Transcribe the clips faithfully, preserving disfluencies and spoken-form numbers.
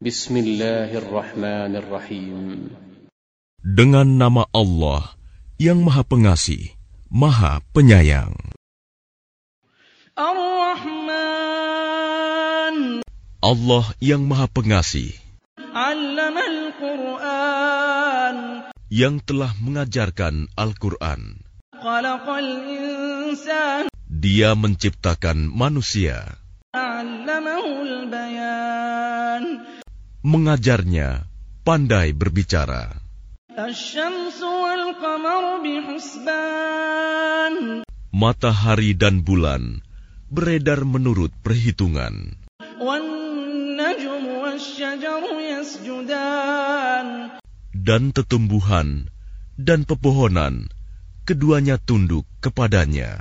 Bismillahirrahmanirrahim. Dengan nama Allah yang Maha Pengasih, Maha Penyayang. Ar-Rahman. Allah yang Maha Pengasih, Allamal Qur'an. yang telah mengajarkan Al-Quran. Khalaqal insan. Dia menciptakan manusia, Allamahul bayan. mengajarnya pandai berbicara. Asy-syamsu wal qamaru bihusban. Matahari dan bulan beredar menurut perhitungan. Wan najmu wasy-syajaru yasjudan. Dan tetumbuhan dan pepohonan keduanya tunduk kepadanya.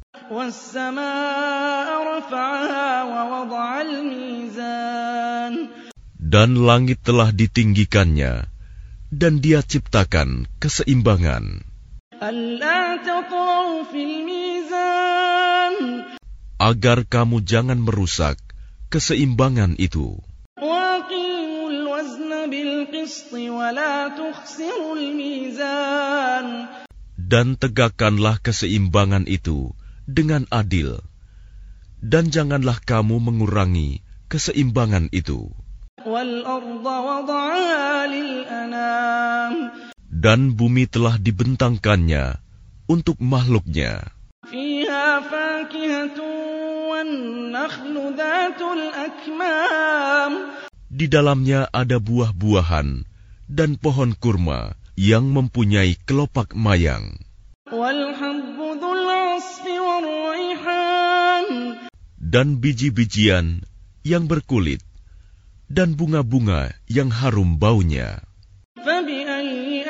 Was-samaa'a rafa'aha wa wada'al mizan. Dan langit telah ditinggikannya, dan Dia ciptakan keseimbangan. Alla tatghaw fil mizan. Agar kamu jangan merusak keseimbangan itu. Waqimul wazna bil qisti wa la tukhsirul mizan. Dan tegakkanlah keseimbangan itu dengan adil, dan janganlah kamu mengurangi keseimbangan itu. Wal arda wada'aha lil anam. Dan bumi telah dibentangkannya untuk makhluknya. Fiha fakihatun wan nakhlu dhatul akmam. Di dalamnya ada buah-buahan dan pohon kurma yang mempunyai kelopak mayang. Wal habbu dhul 'asfi war raihan. Dan biji-bijian yang berkulit, dan bunga-bunga yang harum baunya. Fabi'ayyi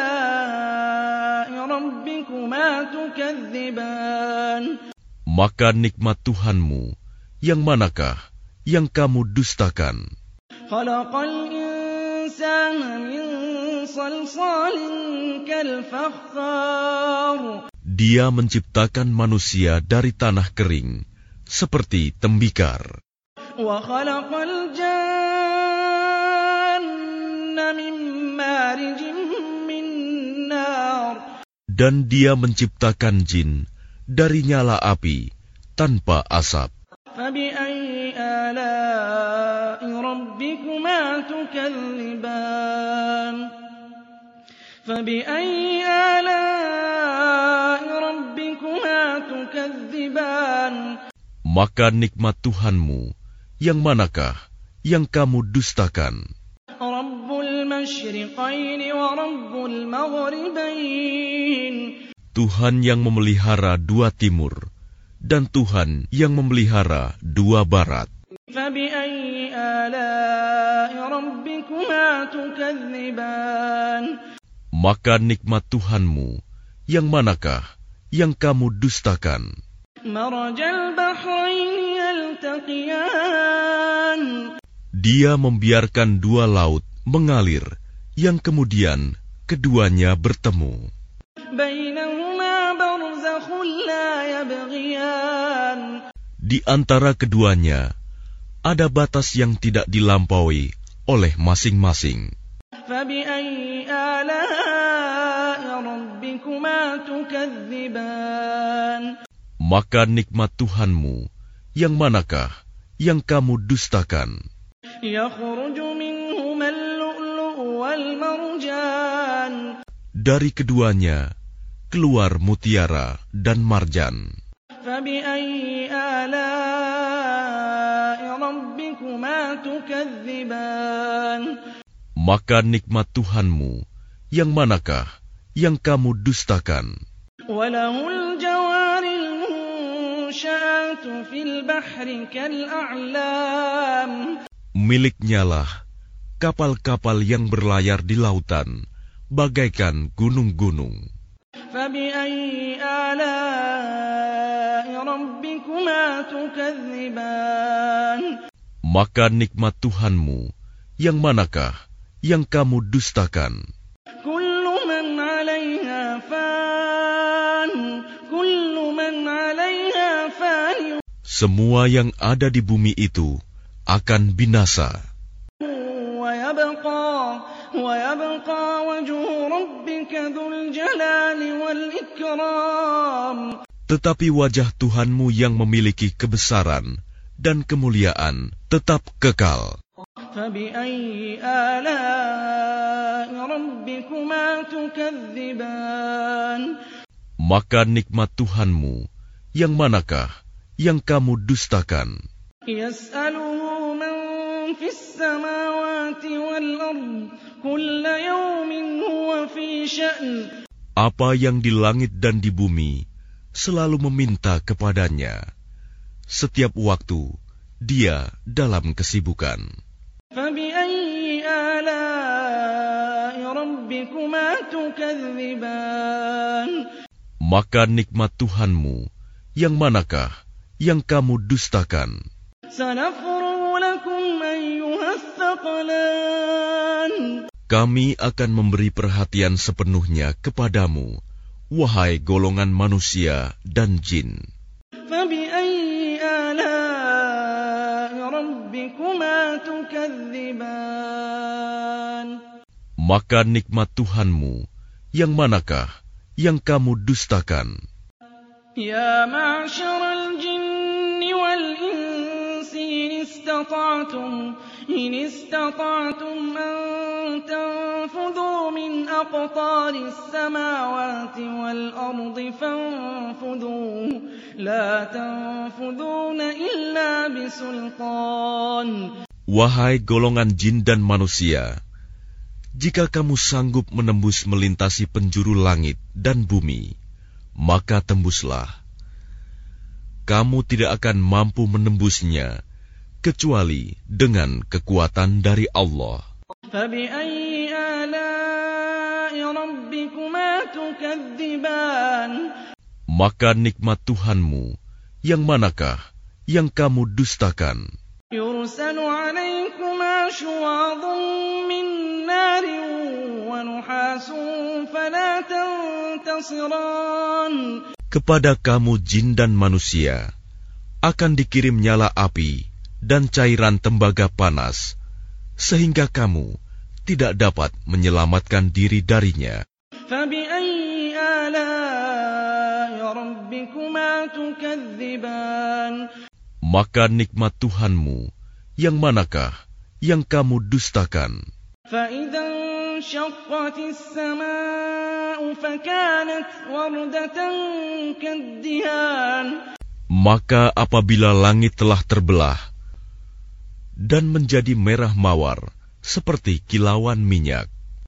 ala'i rabbikuma tukadziban. Maka nikmat Tuhanmu, yang manakah yang kamu dustakan? Khalaqal insana min salsalin kal fakhar. Dia menciptakan manusia dari tanah kering, seperti tembikar. Wa khalaqal janna min marijin min nar. Dan Dia menciptakan jin dari nyala api tanpa asap. Fabi'ayyi ala'i rabbikuma tukadziban. Fabi'ayyi ala'i rabbikuma tukadziban. Maka nikmat Tuhanmu, yang manakah yang kamu dustakan? Rabbul masyriqaini wa rabbul maghribain. Tuhan yang memelihara dua timur, dan Tuhan yang memelihara dua barat. Fabi'ayyi ala'i rabbikuma tukadziban. Maka nikmat Tuhanmu, yang manakah yang kamu dustakan? Marajal bahraini yaltaqiyan. Dia membiarkan dua laut mengalir, yang kemudian keduanya bertemu. Bainahuma barzakhun la yabghiyan. Di antara keduanya ada batas yang tidak dilampaui oleh masing-masing. Fabi'ayyi ala'i rabbikuma tukadziban. Maka nikmat Tuhanmu, yang manakah yang kamu dustakan? Yakhruju minhuma al-lu'lu'u wal marjan. Dari keduanya keluar mutiara dan marjan. Fabi'ayyi ala'i rabbikuma tukadziban. Maka nikmat Tuhanmu, yang manakah yang kamu dustakan? Walahul jawaril munsha'atu fil bahri kal'a'lam. Miliknyalah kapal-kapal yang berlayar di lautan, bagaikan gunung-gunung. Fabi'ayyi ala'i rabbikuma tukadziban. Maka nikmat Tuhanmu, yang manakah yang kamu dustakan? Kullu man 'alaiha fan, kullu man 'alaiha fan. Semua yang ada di bumi itu akan binasa. ويبقى, ويبقى وجه ربك ذو الجلال والإكرام. Tetapi wajah Tuhanmu yang memiliki kebesaran dan kemuliaan tetap kekal. فبأي آلاء ربكما تكذبان. Maka nikmat Tuhanmu, yang manakah yang kamu dustakan? يسأله من في السماوات والأرض كل يوم هو في شأن. Apa yang di langit dan di bumi selalu meminta kepadanya. Setiap waktu dia dalam kesibukan. فبأي آلاء ربكما تكذبان. Maka nikmat Tuhanmu, yang manakah yang kamu dustakan? سنفرغ لكم أيها الثقلان. Kami akan memberi perhatian sepenuhnya kepadamu, wahai golongan manusia dan jin. فبأي آلاء ربكما تكذبان. Maka nikmat Tuhanmu, yang manakah yang kamu dustakan? يا معشر الجن والإنس إن استطعتم إن استطعتم أن تنفذوا من أقطار السماوات والأرض فانفذوا لا تنفذون إلا بسلطان. Wahai golongan jin dan manusia, jika kamu sanggup menembus melintasi penjuru langit dan bumi, maka tembuslah. Kamu tidak akan mampu menembusnya kecuali dengan kekuatan dari Allah. فبأي آلاء ربكما تكذبان. Maka nikmat Tuhanmu, yang manakah yang kamu dustakan? يرسل عليكما شواظ من نار ونحاس فلا تنتصران. Kepada kamu jin dan manusia akan dikirim nyala api dan cairan tembaga panas, sehingga kamu tidak dapat menyelamatkan diri darinya. فبأي آلاء ربكما تكذبان. Maka nikmat Tuhanmu, yang manakah yang kamu dustakan? فإذا انشقت السماء فكانت وردة كالدهان. Maka apabila langit telah terbelah dan menjadi merah mawar seperti kilauan minyak,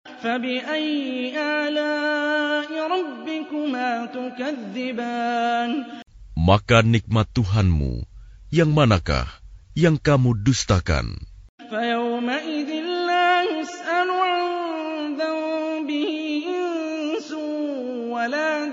فبأي آلاء ربكما تكذبان. maka nikmat Tuhanmu, yang manakah yang kamu dustakan? فيومئذ لا يسأل عن ذنبه إنس ولا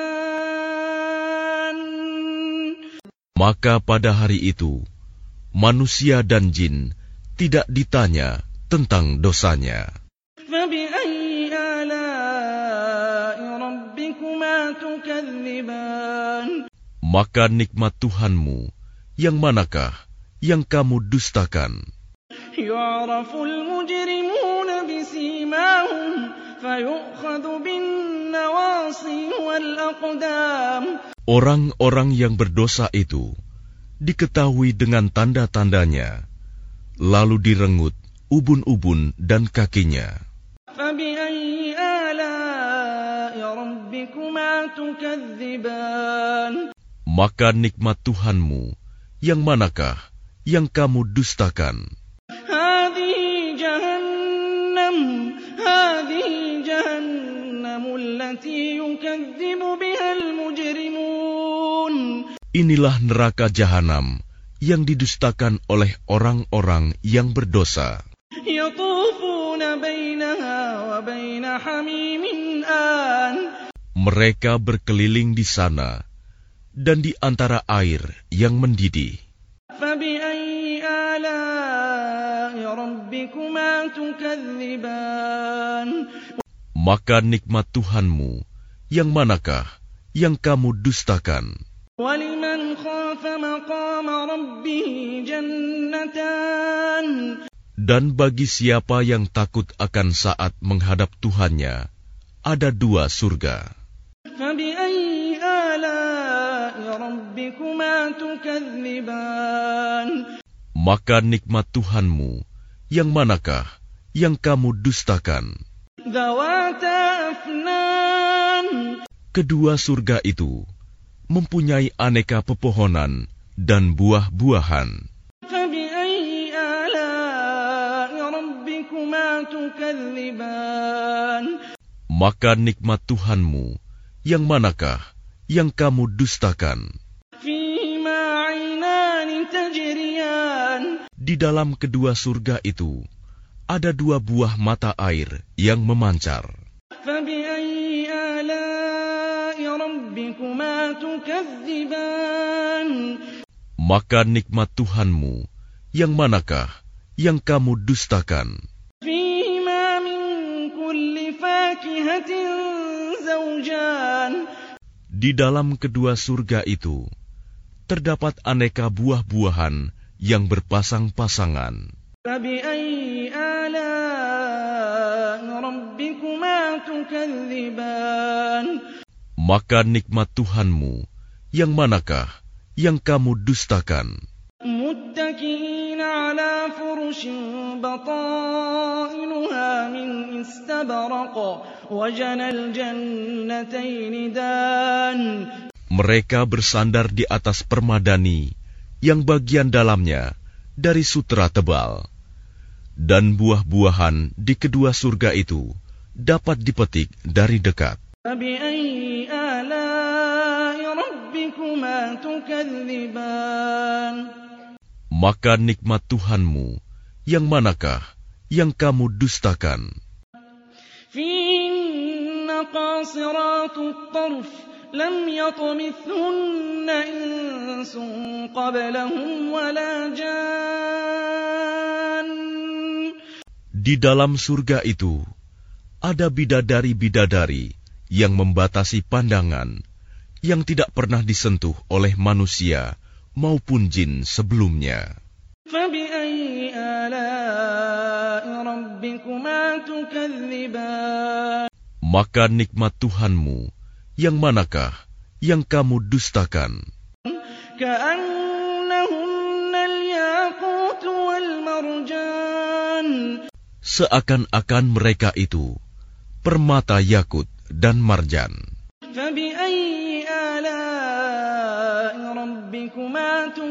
جان. Maka pada hari itu, manusia dan jin tidak ditanya tentang dosanya. فبأي آلاء ربكما تكذبان. Maka nikmat Tuhanmu, yang manakah yang kamu dustakan? يعرف المجرمون بسيماهم فيؤخذ بالنواصي والأقدام. Orang-orang yang berdosa itu diketahui dengan tanda-tandanya, lalu direngut ubun-ubun dan kakinya. فبأي آلاء ربكما تكذبان. Maka nikmat Tuhanmu, yang manakah yang kamu dustakan? هذه جهنم هذه جهنم التي يكذب بها المجرمون. Inilah neraka jahanam yang didustakan oleh orang-orang yang berdosa. يطوفون بينها وبين حميم آن. Mereka berkeliling di sana dan di antara air yang mendidih. فبأي آلاء ربكما تكذبان. Maka nikmat Tuhanmu, yang manakah yang kamu dustakan? ولمن خاف مقام ربه جنتان. Dan bagi siapa yang takut akan saat menghadap Tuhannya, ada dua surga. فبأي آلاء ربكما تكذبان Maka nikmat Tuhanmu, yang manakah yang kamu dustakan? ذواتا أفنان Kedua surga itu mempunyai aneka pepohonan dan buah-buahan. فبأي آلاء ربكما تكذبان Maka nikmat Tuhanmu, yang manakah yang kamu dustakan? فيهما عينان تجريان Di dalam kedua surga itu ada dua buah mata air yang memancar. فبأي آلاء ربكما تكذبان Maka nikmat Tuhanmu, yang manakah yang kamu dustakan? فيهما من كل فاكهة زوجان Di dalam kedua surga itu terdapat aneka buah-buahan yang berpasang-pasangan. فبأي آلاء ربكما تكذبان Maka nikmat Tuhanmu, yang manakah yang kamu dustakan? متكئين على فرش بطائنها من استبرق وجنى الجنتين دان Mereka bersandar di atas permadani yang bagian dalamnya dari sutra tebal, dan buah-buahan di kedua surga itu dapat dipetik dari dekat. فبأي آلاء ربكما تكذبان Maka nikmat Tuhanmu, yang manakah yang kamu dustakan? فيهن قاصرات الطرف لم يطمثهن إنس قبلهم ولا جان Di dalam surga itu ada bidadari-bidadari yang membatasi pandangan, yang tidak pernah disentuh oleh manusia maupun jin sebelumnya. فبأي آلاء ربكما تكذبان Maka nikmat Tuhanmu, yang manakah yang kamu dustakan? كأنهن الياقوت والمرجان Seakan-akan mereka itu permata yakut dan marjan. فبأي آلاء ربكما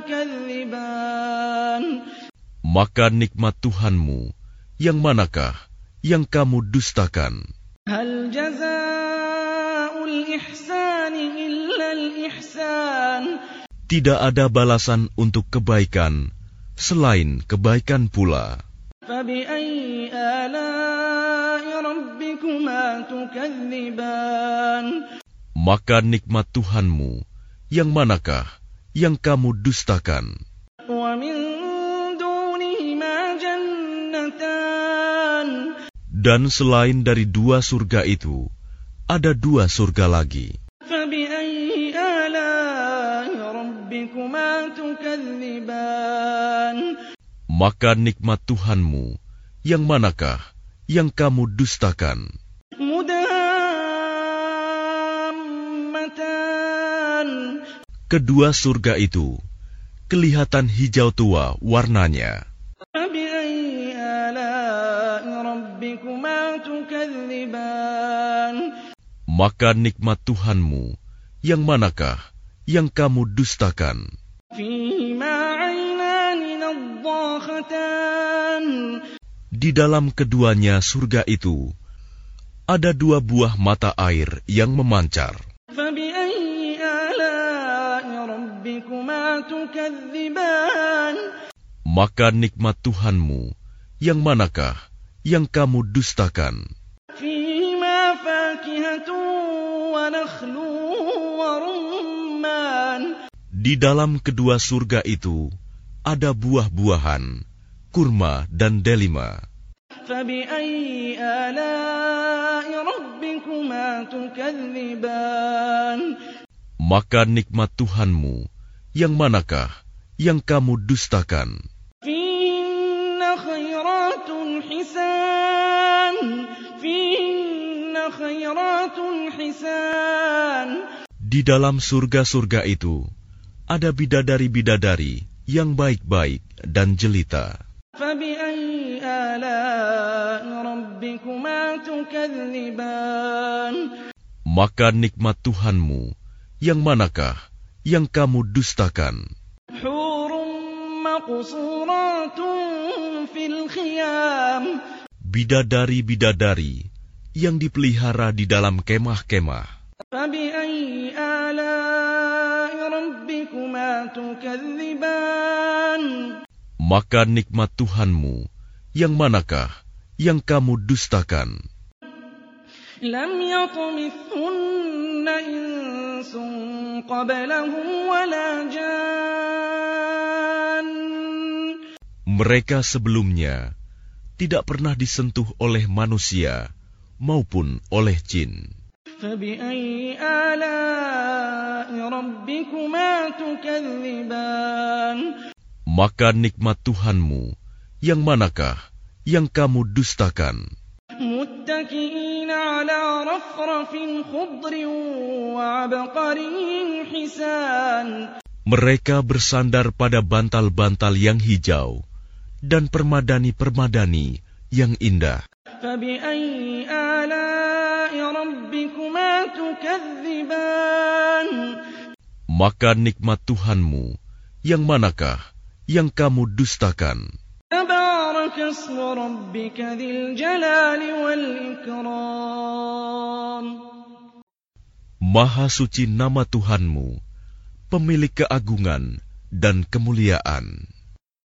تكذبان Maka nikmat Tuhanmu, yang manakah yang kamu dustakan? هل جزاء الإحسان إلا الإحسان Tidak ada balasan untuk kebaikan selain kebaikan pula. فبأي آلاء ربكما تكذبان Maka nikmat Tuhanmu, yang manakah yang kamu dustakan? ومن دونهما جنتان Dan selain dari dua surga itu, ada dua surga lagi. فبأي آلاء ربكما تكذبان Maka nikmat Tuhanmu, yang manakah yang kamu dustakan? مدهامتان Kedua surga itu kelihatan hijau tua warnanya. فبأي آلاء ربكما تكذبان Maka nikmat Tuhanmu, yang manakah yang kamu dustakan? فيهما عينان نضاختان Di dalam keduanya surga itu ada dua buah mata air yang memancar. فبأي آلاء ربكما تكذبان Maka nikmat Tuhanmu, yang manakah yang kamu dustakan? فيهما فاكهة ونخل ورمان Di dalam kedua surga itu ada buah-buahan, kurma dan delima. فبأي آلاء ربكما تكذبان Maka nikmat Tuhanmu, yang manakah yang kamu dustakan? فيهن خيرات خيرات حسان فيهن خيرات حسان. Di dalam surga-surga itu ada bidadari-bidadari yang baik-baik dan jelita. فبأي آلاء ربكما تكذبان. Maka nikmat Tuhanmu yang manakah yang kamu dustakan? حور مقصورات في الخيام. Bidadari-bidadari yang dipelihara di dalam kemah-kemah. فبأي آلاء ربكما تكذبان. Maka nikmat Tuhanmu yang manakah yang kamu dustakan? لم يطمثهن إنس قبلهم ولا جان. Mereka sebelumnya tidak pernah disentuh oleh manusia maupun oleh jin. فبأي آلاء ربكما تكذبان. Maka nikmat Tuhanmu yang manakah yang kamu dustakan? متكئين على رفرف خضر وعبقري حسان. Mereka bersandar pada bantal-bantal yang hijau dan permadani-permadani yang indah. فبأي آلاء ربكما تكذبان. Maka nikmat Tuhanmu yang manakah yang kamu dustakan? تبارك اسم ربك ذي الجلال والإكرام. Maha suci nama Tuhanmu, pemilik keagungan dan kemuliaan.